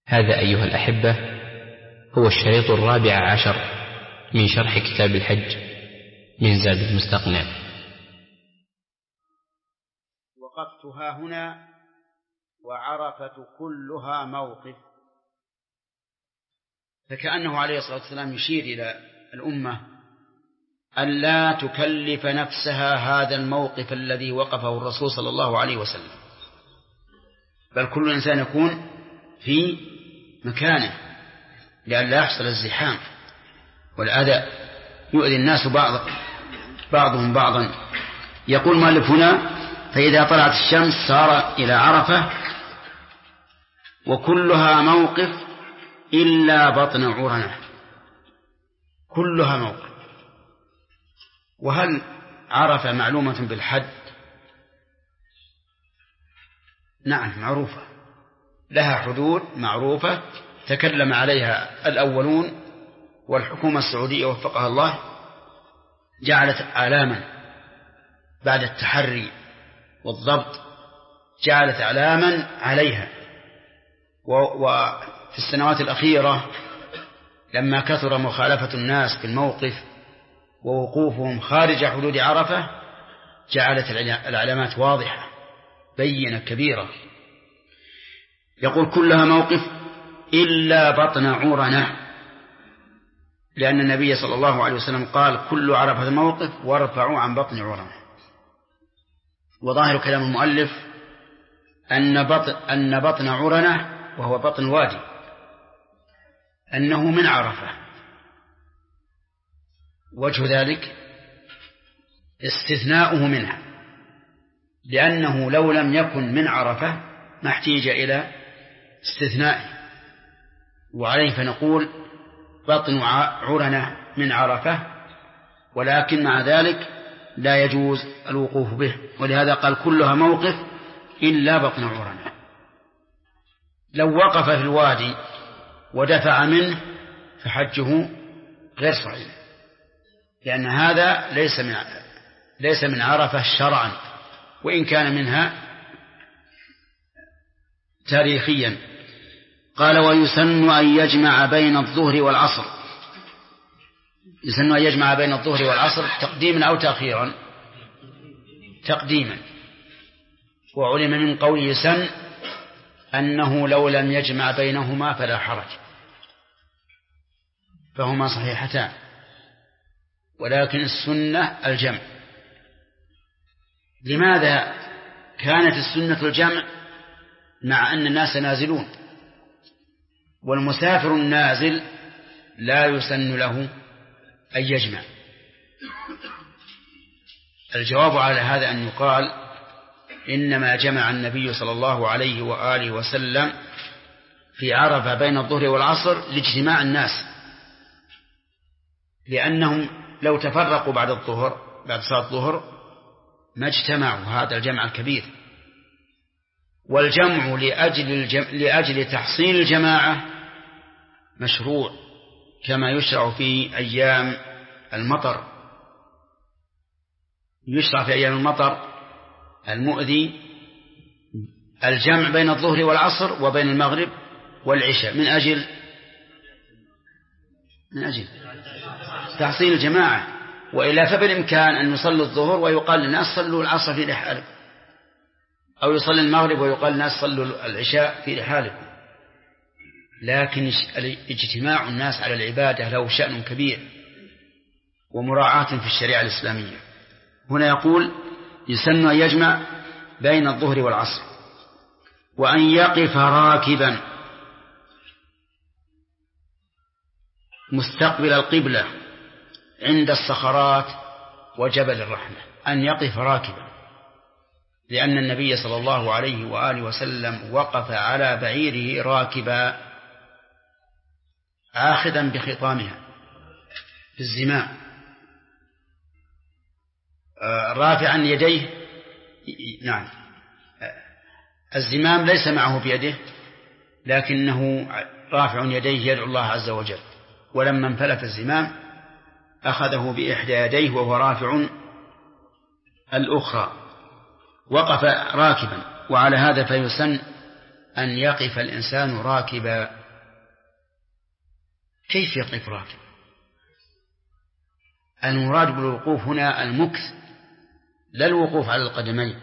هذا أيها الأحبة هو الشريط 14 من شرح كتاب الحج من زاد المستقنع. وقفتها هنا وعرفة كلها موقف، فكأنه عليه الصلاة والسلام يشير إلى الأمة ألا تكلف نفسها هذا الموقف الذي وقفه الرسول صلى الله عليه وسلم، بل كل إنسان يكون في مكانه لئلا يحصل الزحام والأذى يؤذي الناس بعضهم بعضا. يقول مؤلف هنا: فإذا طلعت الشمس صار إلى عرفة وكلها موقف إلا بطن عرنة، كلها موقف. وهل عرفة معلومة بالحد؟ نعم معروفة، لها حدود معروفة تكلم عليها الأولون، والحكومة السعودية وفقها الله جعلت علاما بعد التحري والضبط، جعلت علاما عليها. وفي السنوات الأخيرة لما كثر مخالفة الناس في الموقف ووقوفهم خارج حدود عرفة جعلت العلامات واضحة بينة كبيرة. يقول كلها موقف إلا بطن عرنة، لأن النبي صلى الله عليه وسلم قال: كل عرفة موقف وارفعوا عن بطن عرنة. وظاهر كلام المؤلف أن بطن عرنة وهو بطن الوادي أنه من عرفة. وجه ذلك استثناؤه منها، لأنه لو لم يكن من عرفة ما احتيج إلى استثنائه، وعليه فنقول بطن عرنة من عرفة، ولكن مع ذلك لا يجوز الوقوف به، ولهذا قال كلها موقف إلا بطن عرنة. لو وقف في الوادي ودفع منه فحجه غير صحيح، لأن هذا ليس من عرفة شرعا، وإن كان منها تاريخيا. قال: ويسن أن يجمع بين الظهر والعصر. يسن أن يجمع بين الظهر والعصر تقديما أو تأخيرا؟ تقديما. وعلم من قول يسن أنه لو لم يجمع بينهما فلا حرج، فهما صحيحتان، ولكن السنة الجمع. لماذا كانت السنة الجمع مع أن الناس نازلون؟ والمسافر النازل لا يسن له أن يجمع. الجواب على هذا أن يقال: إنما جمع النبي صلى الله عليه وآله وسلم في عرفة بين الظهر والعصر لاجتماع الناس، لأنهم لو تفرقوا بعد صلاة الظهر ما اجتمعوا هذا الجمع الكبير. والجمع لأجل تحصيل الجماعة مشروع، كما يشرع في أيام المطر. يشرع في أيام المطر المؤذي الجمع بين الظهر والعصر وبين المغرب والعشاء من أجل تحصيل الجماعة. وإلا فبالإمكان أن يصلي الظهر ويقال للناس صلوا العصر في رحالكم، أو يصلي المغرب ويقال للناس صلوا العشاء في رحالكم. لكن اجتماع الناس على العبادة له شأن كبير ومراعاة في الشريعة الإسلامية. هنا يقول: يسن أن يجمع بين الظهر والعصر، وأن يقف راكبا مستقبل القبلة عند الصخرات وجبل الرحمة. أن يقف راكبا، لأن النبي صلى الله عليه وآله وسلم وقف على بعيره راكبا آخذا بخطامها في الزمام، رافعا يديه. نعم، الزمام ليس معه بيده، لكنه رافع يديه يدعو الله عز وجل. ولما انفلت الزمام أخذه بإحدى يديه وهو رافع الأخرى، وقف راكبا. وعلى هذا فيسن أن يقف الإنسان راكبا كيف يقف راكب؟ المراد بالوقوف هنا المكث، لا الوقوف على القدمين.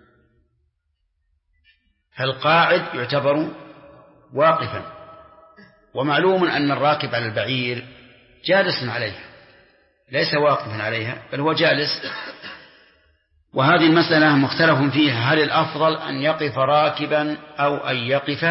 فالقاعد يعتبر واقفا، ومعلوم أن الراكب على البعير جالس عليها ليس واقفا عليها بل هو جالس. وهذه المسألة مختلف فيها، هل الأفضل أن يقف راكبا أو أن يقف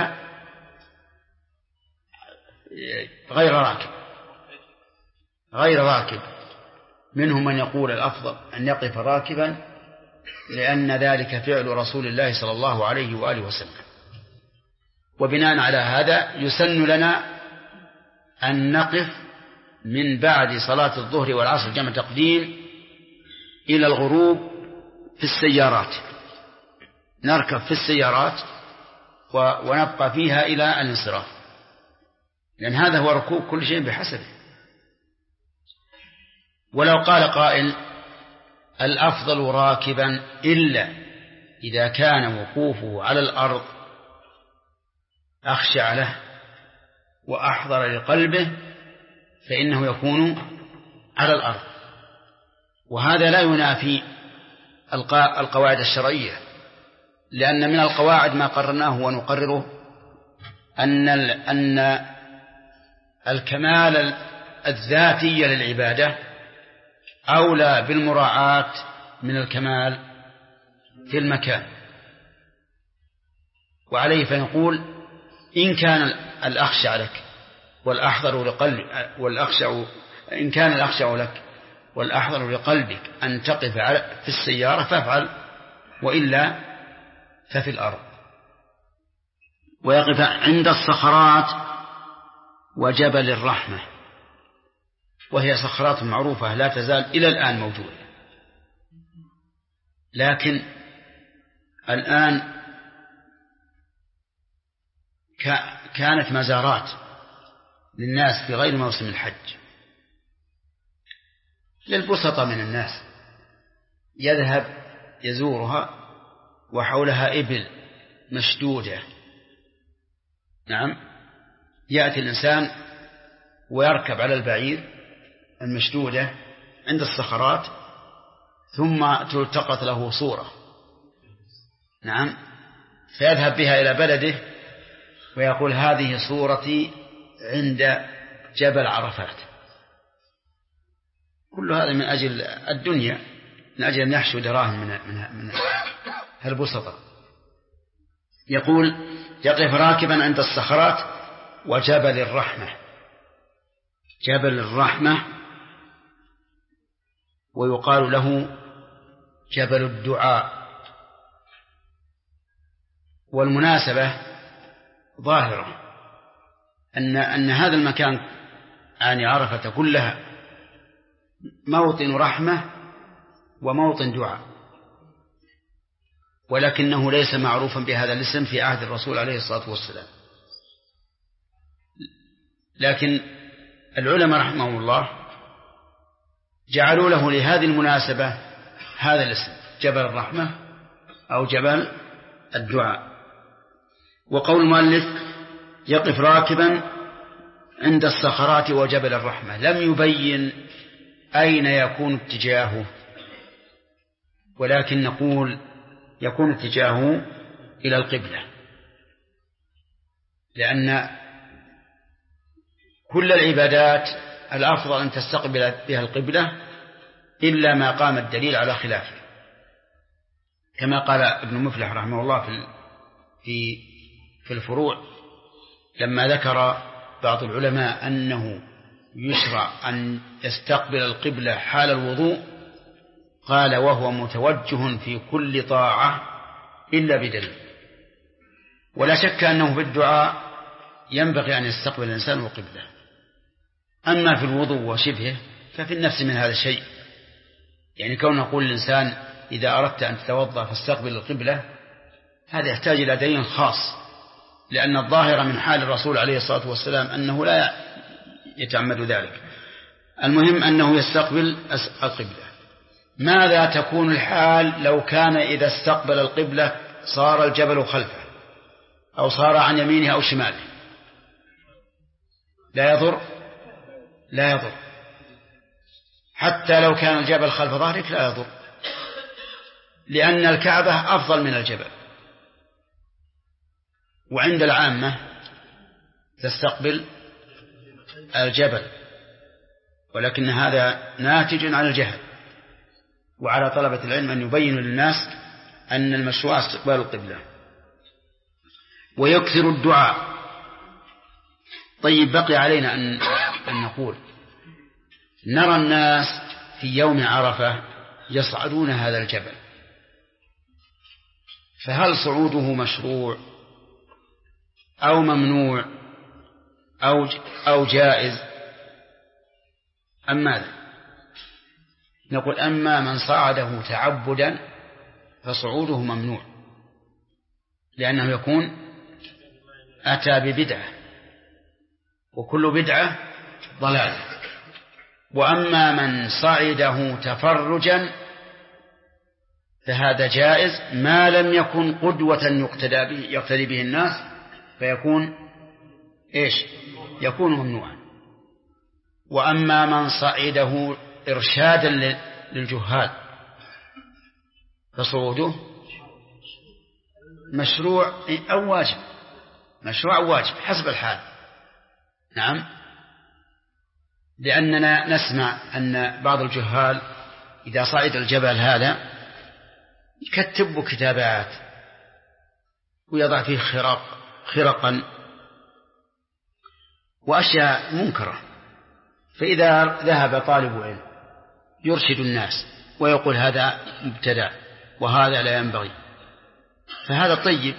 غير راكب. منهم من يقول الأفضل أن يقف راكبا لأن ذلك فعل رسول الله صلى الله عليه وآله وسلم. وبناء على هذا يسن لنا أن نقف من بعد صلاة الظهر والعصر جمع تقديم إلى الغروب في السيارات، نركب في السيارات ونبقى فيها إلى الانصراف، لأن هذا هو ركوب كل شيء بحسبه. ولو قال قائل الأفضل راكبا إلا إذا كان وقوفه على الأرض أخشع له وأحضر لقلبه فإنه يكون على الأرض، وهذا لا ينافي القواعد الشرعية، لأن من القواعد ما قررناه ونقرره أن الكمال الذاتي للعبادة أولى بالمراعاة من الكمال في المكان. وعليه فنقول إن كان الأخشع لك والأحضر لقلبك إن كان الأخشع لك والأحضر لقلبك أن تقف في السيارة فافعل، وإلا ففي الأرض. ويقف عند الصخرات وجبل الرحمة، وهي صخرات معروفة لا تزال إلى الآن موجودة، لكن الآن كانت مزارات للناس في غير موسم الحج، للبسطة من الناس يذهب يزورها وحولها إبل مشدودة. نعم، يأتي الإنسان ويركب على البعير المشدودة عند الصخرات ثم تلتقط له صورة، نعم، فيذهب بها إلى بلده ويقول هذه صورتي عند جبل عرفات. كل هذا من أجل الدنيا، من أجل أن يحشو دراهم من البسطة. يقول يقف راكبا عند الصخرات وجبل الرحمة. جبل الرحمة ويقال له جبل الدعاء. والمناسبة ظاهرة أن هذا المكان عن عرفة كلها موطن رحمة وموطن دعاء، ولكنه ليس معروفا بهذا الاسم في عهد الرسول عليه الصلاة والسلام. لكن العلماء رحمهم الله جعلوا له لهذه المناسبة هذا الاسم، جبل الرحمة أو جبل الدعاء. وقول المؤلف يقف راكبا عند الصخرات وجبل الرحمة لم يبين أين يكون اتجاهه، ولكن نقول يكون اتجاهه إلى القبلة، لأن كل العبادات الأفضل أن تستقبل بها القبلة إلا ما قام الدليل على خلافه، كما قال ابن مفلح رحمه الله في الفروع لما ذكر بعض العلماء أنه يشرع أن يستقبل القبلة حال الوضوء، قال وهو متوجه في كل طاعة إلا بدليل. ولا شك أنه في الدعاء ينبغي أن يستقبل الإنسان القبلة، أما في الوضوء وشبهه ففي النفس من هذا الشيء. يعني كون نقول الإنسان إذا أردت أن تتوضأ فاستقبل القبلة، هذا يحتاج إلى دليل خاص، لأن الظاهر من حال الرسول عليه الصلاة والسلام أنه لا يتعمد ذلك. المهم أنه يستقبل القبلة. ماذا تكون الحال لو كان إذا استقبل القبلة صار الجبل خلفه أو صار عن يمينه أو شماله؟ لا يضر؟ لا يضر، حتى لو كان الجبل خلف ظهرك لا يضر، لأن الكعبة أفضل من الجبل. وعند العامة تستقبل الجبل، ولكن هذا ناتج عن الجهل، وعلى طلبة العلم أن يبينوا للناس أن المشروع استقبال القبلة. ويكثر الدعاء. طيب، بقي علينا أن نقول نرى الناس في يوم عرفة يصعدون هذا الجبل، فهل صعوده مشروع أو ممنوع أو جائز أم ماذا؟ نقول أما من صعده تعبدا فصعوده ممنوع، لأنه يكون أتى ببدعة، وكل بدعة ضلال. وأما من صعده تفرجا فهذا جائز ما لم يكن قدوة يقتدي به الناس، فيكون يكون ممنوعا. وأما من صعده إرشادا للجهال فصعوده مشروع أو واجب، مشروع أو واجب حسب الحال. نعم، لأننا نسمع أن بعض الجهال إذا صعد الجبل هذا يكتب كتابات ويضع فيه خرقا وأشياء منكرة، فإذا ذهب طالب علم يرشد الناس ويقول هذا مبتدع وهذا لا ينبغي، فهذا طيب،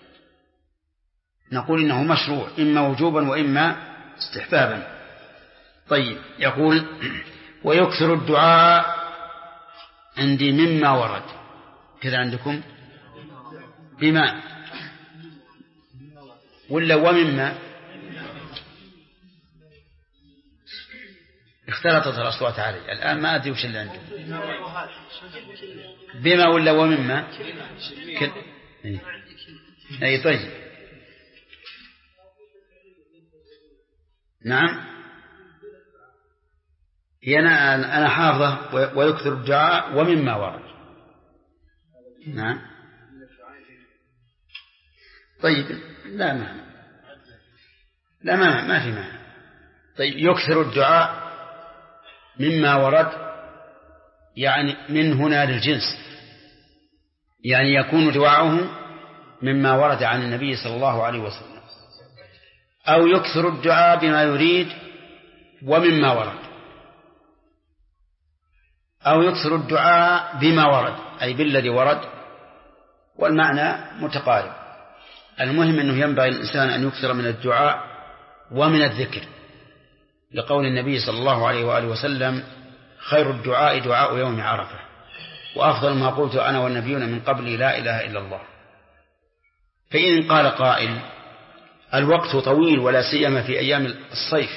نقول إنه مشروع إما وجوبا وإما استحبابا. طيب، يقول ويكثر الدعاء عندي مما ورد، كذا عندكم بما ولا ومما؟ اختلطت الأصوات علي الآن، ما أدري وش اللي عندكم، بما ولا ومما؟ أي طيب، نعم، أنا حافظة ويكثر الدعاء ومما ورد. نعم، طيب، ما في معنى. طيب، يكثر الدعاء مما ورد، يعني من هنا للجنس، يعني يكون دعاؤه مما ورد عن النبي صلى الله عليه وسلم، أو يكثر الدعاء بما يريد ومما ورد، أو يكثر الدعاء بما ورد أي بالذي ورد، والمعنى متقارب. المهم أنه ينبغي الإنسان أن يكثر من الدعاء ومن الذكر، لقول النبي صلى الله عليه وآله وسلم خير الدعاء دعاء يوم عرفة، وأفضل ما قلت أنا والنبيون من قبلي لا إله إلا الله. فإن قال قائل الوقت طويل ولا سيما في أيام الصيف،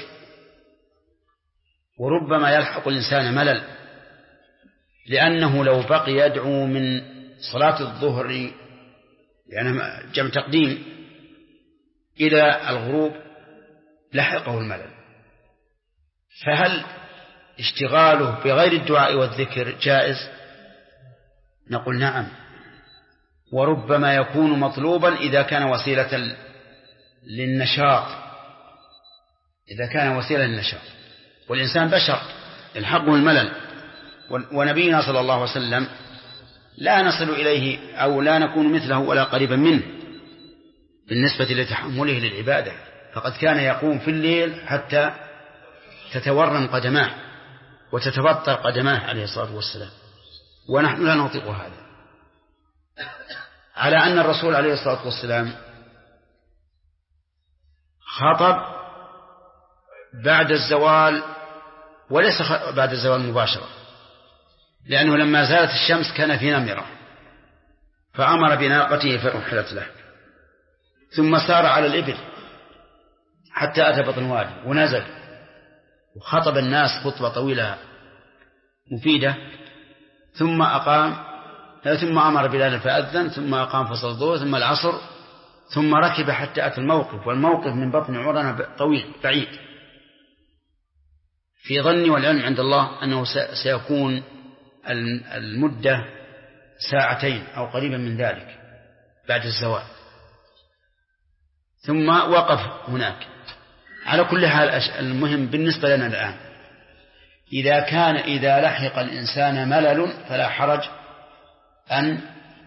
وربما يلحق الإنسان ملل، لأنه لو بقي يدعو من صلاة الظهر يعني جمع تقديم إلى الغروب لحقه الملل، فهل اشتغاله بغير الدعاء والذكر جائز؟ نقول نعم، وربما يكون مطلوبا إذا كان وسيلة للنشاط، والإنسان بشر يلحقه الملل، ونبينا صلى الله عليه وسلم لا نصل إليه أو لا نكون مثله ولا قريبا منه بالنسبة لتحمله للعبادة، فقد كان يقوم في الليل حتى تتورم قدماه وتتبطر قدماه عليه الصلاة والسلام، ونحن لا نطيق هذا، على أن الرسول عليه الصلاة والسلام خطب بعد الزوال، وليس بعد الزوال مباشرة، لأنه لما زالت الشمس كان في نمرة، فأمر بناقته فرحلت له، ثم سار على الإبل حتى أتى بطن وادي ونزل وخطب الناس خطبة طويلة مفيدة، ثم أمر بلال فأذن، ثم أقام فصل الظهر، ثم العصر، ثم ركب حتى أتى الموقف، والموقف من بطن عرنة طويل بعيد، في ظني والعلم عند الله أنه سيكون المدة 2 ساعة أو قريبا من ذلك بعد الزوال، ثم وقف هناك. على كل حال المهم بالنسبة لنا الآن إذا لحق الإنسان ملل فلا حرج أن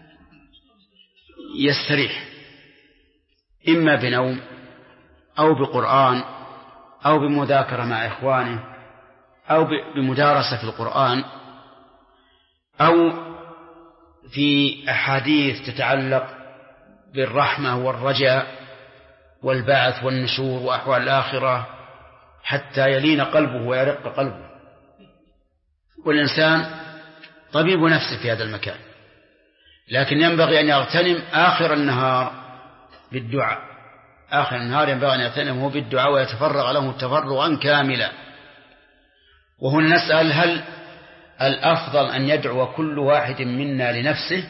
يستريح، إما بنوم أو بقرآن أو بمذاكرة مع إخوانه أو بمدارسة في القرآن أو في أحاديث تتعلق بالرحمة والرجاء والبعث والنشور وأحوال الآخرة حتى يلين قلبه ويرق قلبه. والإنسان طبيب نفسه في هذا المكان، لكن ينبغي أن يغتنم آخر النهار بالدعاء. آخر النهار ينبغي أن يغتنمه بالدعاء ويتفرغ له تفرغا كاملا. وهنا نسأل: هل الأفضل أن يدعو كل واحد منا لنفسه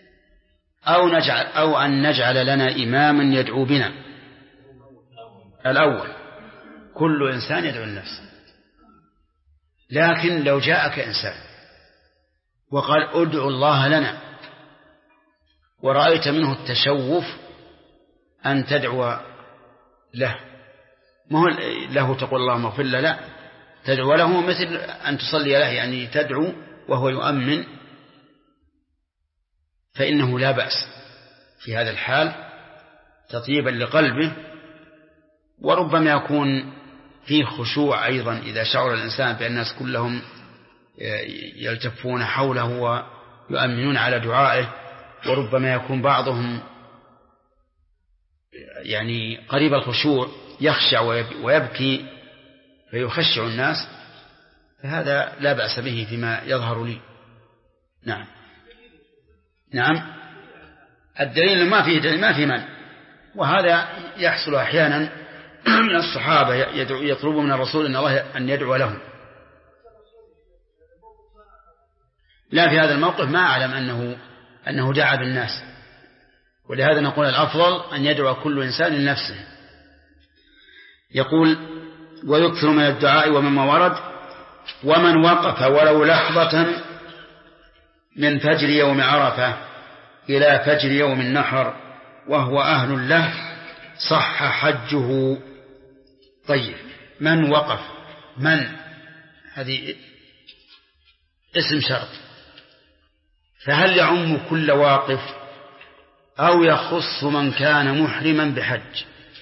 أو أن نجعل لنا إماما يدعو بنا؟ الأول، كل إنسان يدعو لنفسه. لكن لو جاءك إنسان وقال: ادعو الله لنا، ورأيت منه التشوف أن تدعو له، ما هو له تقول اللهم اغفر له، لا، تدعو له مثل أن تصلي له، يعني تدعو وهو يؤمن، فإنه لا بأس في هذا الحال تطيبا لقلبه، وربما يكون فيه خشوع أيضا إذا شعر الإنسان بأن الناس كلهم يلتفون حوله ويؤمنون على دعائه، وربما يكون بعضهم يعني قريب الخشوع يخشع ويبكي فيخشع الناس، فهذا لا بأس به فيما يظهر لي. نعم الدليل ما فيه دليل، ما فيه من، وهذا يحصل أحيانا من الصحابة يطلبوا من الرسول إن الله أن يدعو لهم. لا، في هذا الموقف ما أعلم أنه دعا بالناس، ولهذا نقول الأفضل أن يدعو كل إنسان لنفسه. يقول: ويكثر من الدعاء ومما ورد: ومن وقف ولو لحظة من فجر يوم عرفة إلى فجر يوم النحر وهو أهل له صح حجه. طيب، من وقف؟ من هذه اسم شرط، فهل يعم كل واقف أو يخص من كان محرما بحج؟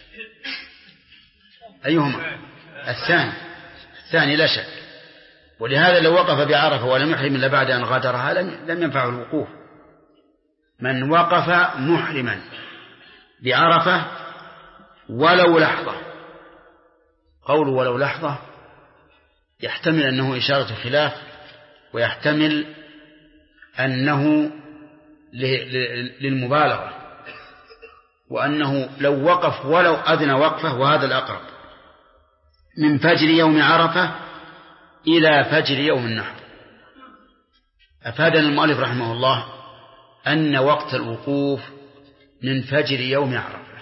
أيهما؟ الثاني لا شك. ولهذا لو وقف بعرفة ولم يحرم إلا بعد أن غادرها لم ينفعه الوقوف. من وقف محرما بعرفة ولو لحظة، قول ولو لحظة يحتمل أنه إشارة خلاف، ويحتمل أنه للمبالغة، وأنه لو وقف ولو أذن وقفه، وهذا الأقرب، من فجر يوم عرفة إلى فجر يوم النحر. أفادنا المؤلف رحمه الله أن وقت الوقوف من فجر يوم عرفة،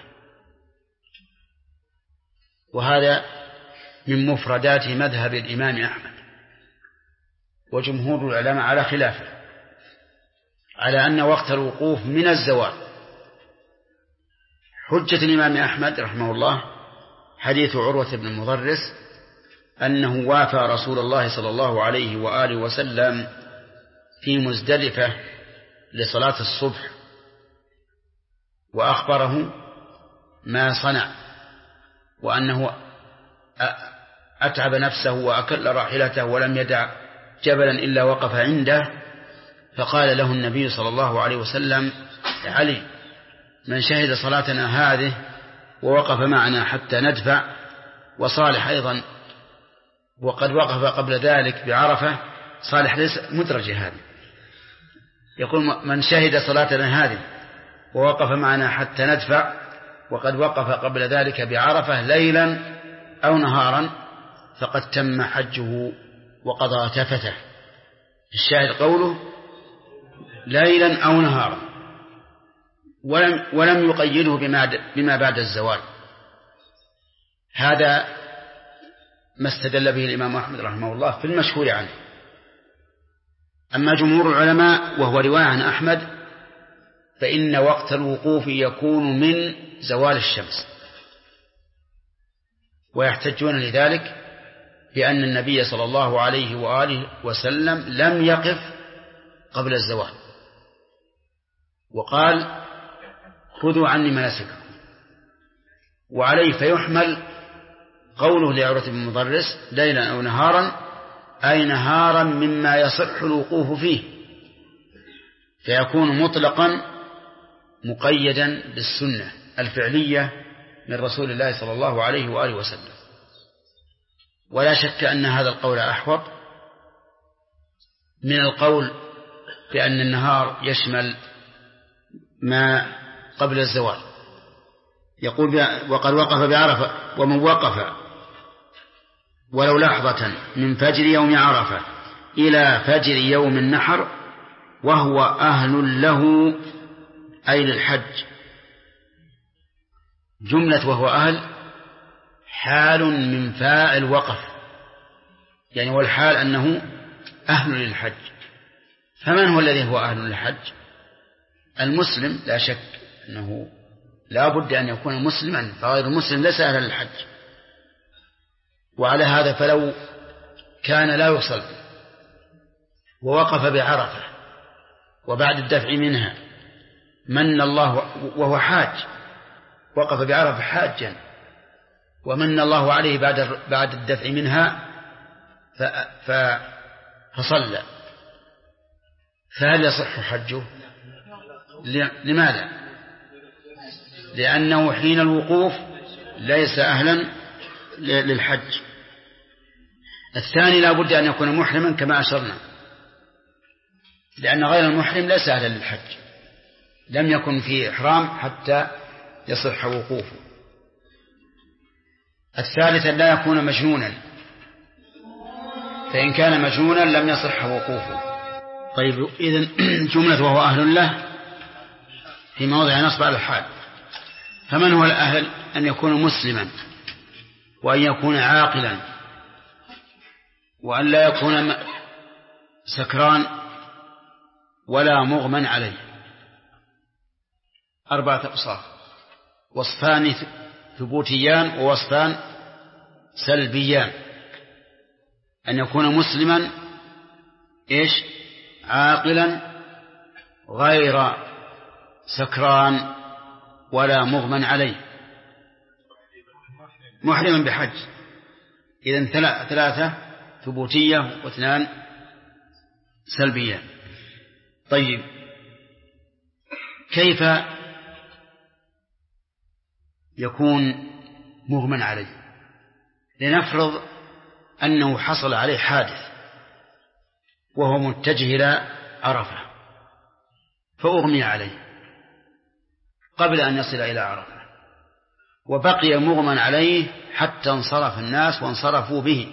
وهذا من مفردات مذهب الإمام أحمد، وجمهور العلماء على خلافه، على أن وقت الوقوف من الزوال. حجة الإمام أحمد رحمه الله حديث عروة بن المضرس أنه وافى رسول الله صلى الله عليه وآله وسلم في مزدلفة لصلاة الصبح، وأخبره ما صنع، وأنه أتعب نفسه وأكل راحلته ولم يدع جبلا إلا وقف عنده. فقال له النبي صلى الله عليه وسلم: علي، من شهد صلاتنا هذه ووقف معنا حتى ندفع، وصالح أيضا وقد وقف قبل ذلك بعرفة، صالح ليس مدرجة هذه، يقول: من شهد صلاتنا هذه ووقف معنا حتى ندفع وقد وقف قبل ذلك بعرفة ليلا أو نهارا فقد تم حجه وقضى تفته. الشاهد قوله ليلا أو نهارا، ولم يقيده بما بعد الزوال. هذا ما استدل به الإمام أحمد رحمه الله في المشهور عنه. أما جمهور العلماء وهو رواية عن أحمد فإن وقت الوقوف يكون من زوال الشمس، ويحتجون لذلك بأن النبي صلى الله عليه وآله وسلم لم يقف قبل الزوال، وقال خذوا عني مناسككم، وعليه فيحمل قوله لعروة بن مضرس ليلا أو نهارا أي نهارا مما يصح الوقوف فيه، فيكون مطلقا مقيدا بالسنة الفعلية من رسول الله صلى الله عليه وآله وسلم. ولا شك أن هذا القول أحوط من القول بأن النهار يشمل ما قبل الزوال. يقول وقد وقف بعرفة ومن وقف ولو لحظة من فجر يوم عرفة إلى فجر يوم النحر وهو أهل له أي للحج. جملة وهو أهل حال من فاعل وقف، يعني والحال أنه أهل للحج. فمن هو الذي هو أهل للحج؟ المسلم لا شك أنه لا بد أن يكون مسلما، فغير المسلم ليس أهلا للحج. وعلى هذا فلو كان لا يصلي ووقف بعرفة وبعد الدفع منها من الله وهو حاج، وقف بعرفة حاجا ومن الله عليه بعد الدفع منها فصلى، فهل يصح حجه؟ لماذا؟ لأنه حين الوقوف ليس أهلا للحج. الثاني لا بد أن يكون محرما كما أشرنا، لأن غير المحرم ليس أهلا للحج، لم يكن في إحرام حتى يصح وقوفه. الثالث لا يكون مجنونا، فإن كان مجنونا لم يصح وقوفه. طيب إذن جملة وهو أهل له في موضع نصب على الحال. فمن هو الأهل؟ أن يكون مسلما، وأن يكون عاقلا، وأن لا يكون سكران ولا مغمى عليه. 4 أوصاف، وصفان ثبوتيان ووصفان سلبيان. أن يكون مسلما عاقلا غير سكران ولا مغمى عليه، محرما بحج. إذن 3 ثبوتية و2 سلبية. طيب كيف يكون مغمى عليه؟ لنفرض أنه حصل عليه حادث وهو متجه إلى عرفة فأغمي عليه قبل أن يصل إلى عرفة، وبقي مغمى عليه حتى انصرف الناس وانصرفوا به،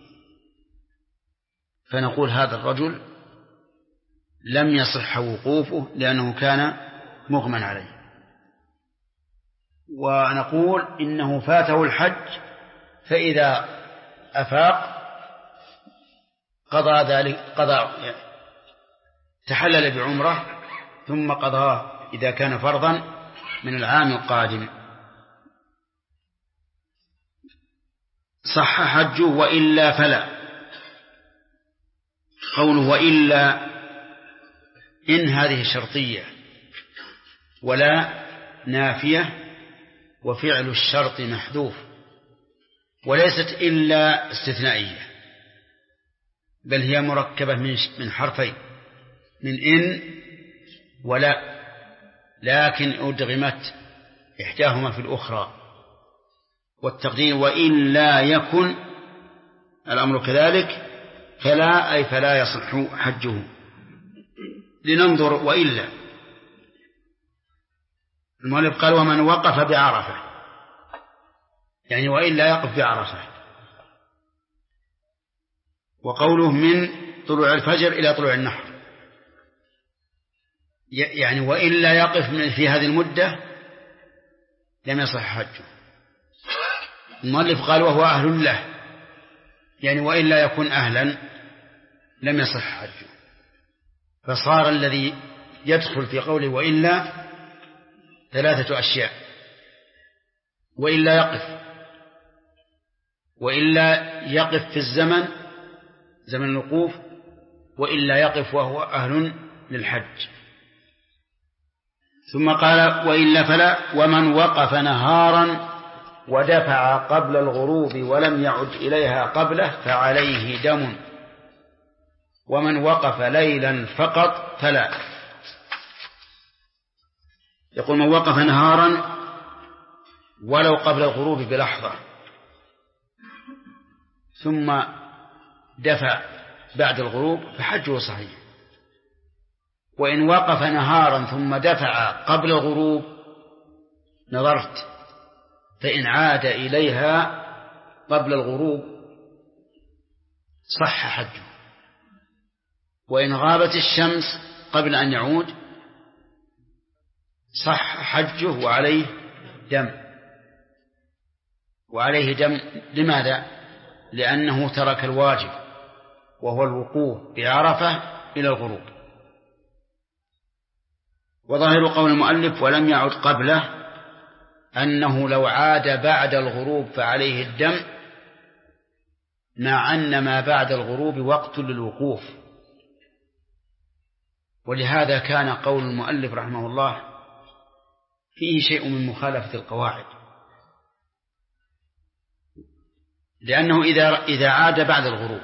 فنقول هذا الرجل لم يصح وقوفه لأنه كان مغمى عليه. ونقول إنه فاته الحج، فإذا أفاق تحلل بعمرة ثم قضاه إذا كان فرضا من العام القادم، صح حجه، وإلا فلا. قوله وإلا إن هذه شرطية ولا نافية، وفعل الشرط محذوف، وليست إلا استثنائية، بل هي مركبة من حرفين، من إن ولا، لكن أدغمت إحداهما في الأخرى. والتقدير وإلا يكن الأمر كذلك فلا، أي فلا يصح حجه. لننظر وإلا. المؤلف قال ومن وقف بعرفة، يعني وإلا يقف بعرفة. وقوله من طلوع الفجر إلى طلوع النحر، يعني وإلا يقف في هذه المدة لم يصح حجه. المؤلف قال وهو أهل له، يعني وإلا يكون أهلا لم يصح حجه. فصار الذي يدخل في قوله وإلا 3 أشياء: وإلا يقف في الزمن، زمن الوقوف، وإلا يقف وهو أهل للحج. ثم قال وإلا فلا: ومن وقف نهارا ودفع قبل الغروب ولم يعد إليها قبله فعليه دم، ومن وقف ليلا فقط فلا. يقول من وقف نهارا ولو قبل الغروب بلحظة ثم دفع بعد الغروب فحجه صحيح. وإن وقف نهارا ثم دفع قبل الغروب نظرت، فإن عاد إليها قبل الغروب صح حجه. وإن غابت الشمس قبل أن يعود صح حجه وعليه دم. لماذا؟ لأنه ترك الواجب وهو الوقوف بعرفة إلى الغروب. وظاهر قول المؤلف ولم يعد قبله أنه لو عاد بعد الغروب فعليه الدم، مع أن ما بعد الغروب وقت للوقوف. ولهذا كان قول المؤلف رحمه الله فيه شيء من مخالفة القواعد، لأنه إذا عاد بعد الغروب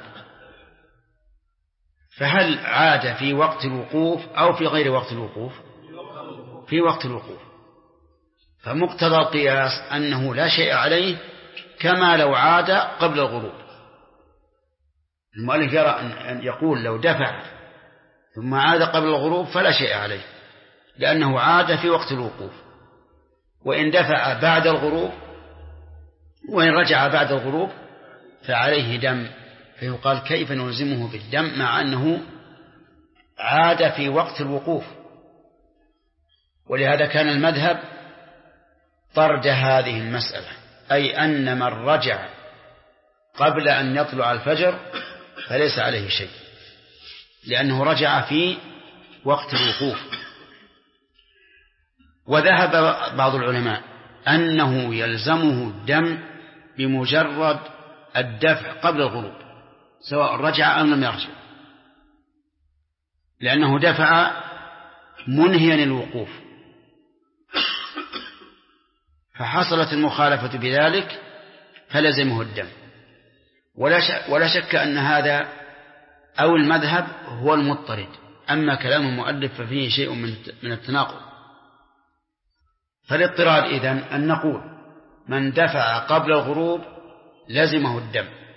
فهل عاد في وقت الوقوف أو في غير وقت الوقوف؟ في وقت الوقوف. فمقتضى القياس أنه لا شيء عليه كما لو عاد قبل الغروب. المؤلف يرى أن يقول لو دفع ثم عاد قبل الغروب فلا شيء عليه لأنه عاد في وقت الوقوف. وإن دفع بعد الغروب وإن رجع بعد الغروب فعليه دم. فيقال كيف نلزمه بالدم مع أنه عاد في وقت الوقوف؟ ولهذا كان المذهب طرد هذه المسألة، أي أن من رجع قبل أن يطلع الفجر فليس عليه شيء لأنه رجع في وقت الوقوف. وذهب بعض العلماء أنه يلزمه الدم بمجرد الدفع قبل الغروب سواء رجع أم لم يرجع، لأنه دفع منهيا الوقوف، فحصلت المخالفة بذلك فلزمه الدم. ولا شك أن هذا أو المذهب هو المضطرد. أما كلام المؤلف ففيه شيء من التناقض. فالاضطراد إذن أن نقول من دفع قبل الغروب لزمه الدم،